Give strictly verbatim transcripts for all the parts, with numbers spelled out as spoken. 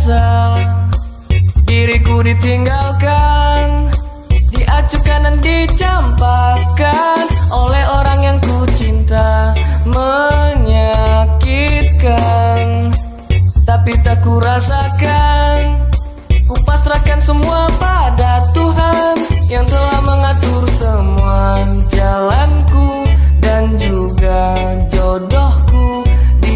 rasa diriku ditinggalkan, diacukan dan dicampakkan oleh orang yang ku cinta. Menyakitkan, tapi tak ku rasakan. Ku pasrahkan semua pada Tuhan yang telah mengatur semua jalanku dan juga jodohku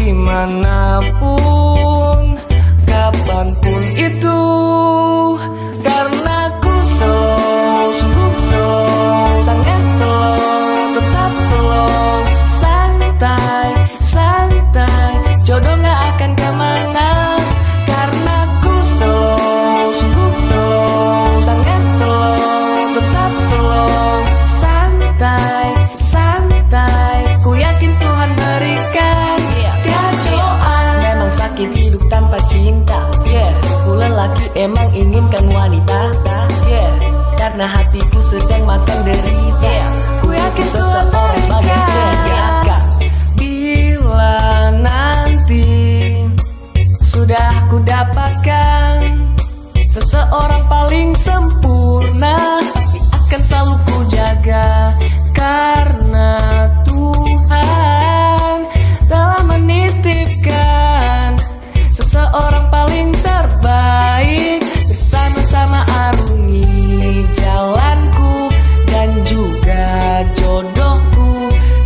dimanapun, kapanpun itu. Karena ku slow, sungguh slow, sangat slow, tetap slow, santai, santai, jodoh gak akan kemana. Karena ku slow, sungguh slow, sangat slow, tetap slow, santai, santai, ku yakin Tuhan berikan keajaiban. Memang sakit hidup tanpa cinta, yeah. Ku lelaki emang inginkan wanita, yeah. Karena hatiku sedang makan derita, yeah. Ku yakin seseorang sebagai penjaga. Bila nanti sudah ku dapatkan seseorang paling sempurna, pasti akan selalu ku jaga. Karena Tuhan telah menitipkan seseorang paling terbaik, bersama-sama arungi jalanku dan juga jodohku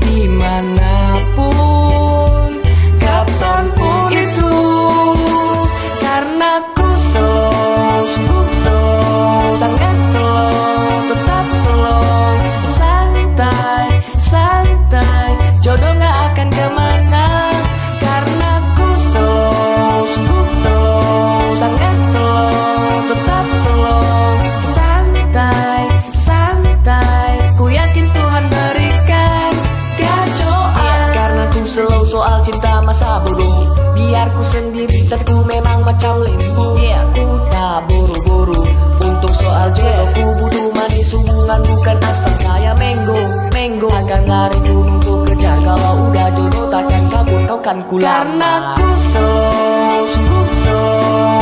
dimanapun, kapanpun itu. Karena ku slow, sungguh slow, sangat slow, tetap slow, santai, santai, jodoh gak akan kemana. Karena ku slow, sungguh slow, sangat slow, tetap slow, santai, santai, ku yakin Tuhan berikan keajaiban. Yeah, karena ku slow soal cinta masa bodoh, biar ku sendiri tentu memang macam lembu. Yeah, ku tak buru-buru untuk soal jodoh, ku butuh manis hubungan bukan asam kayak mango. Mango akan lari gunung untuk kejar, kalau udah jodoh takkan kabur kau kan ku lama. Karena ku slow, sungguh slow,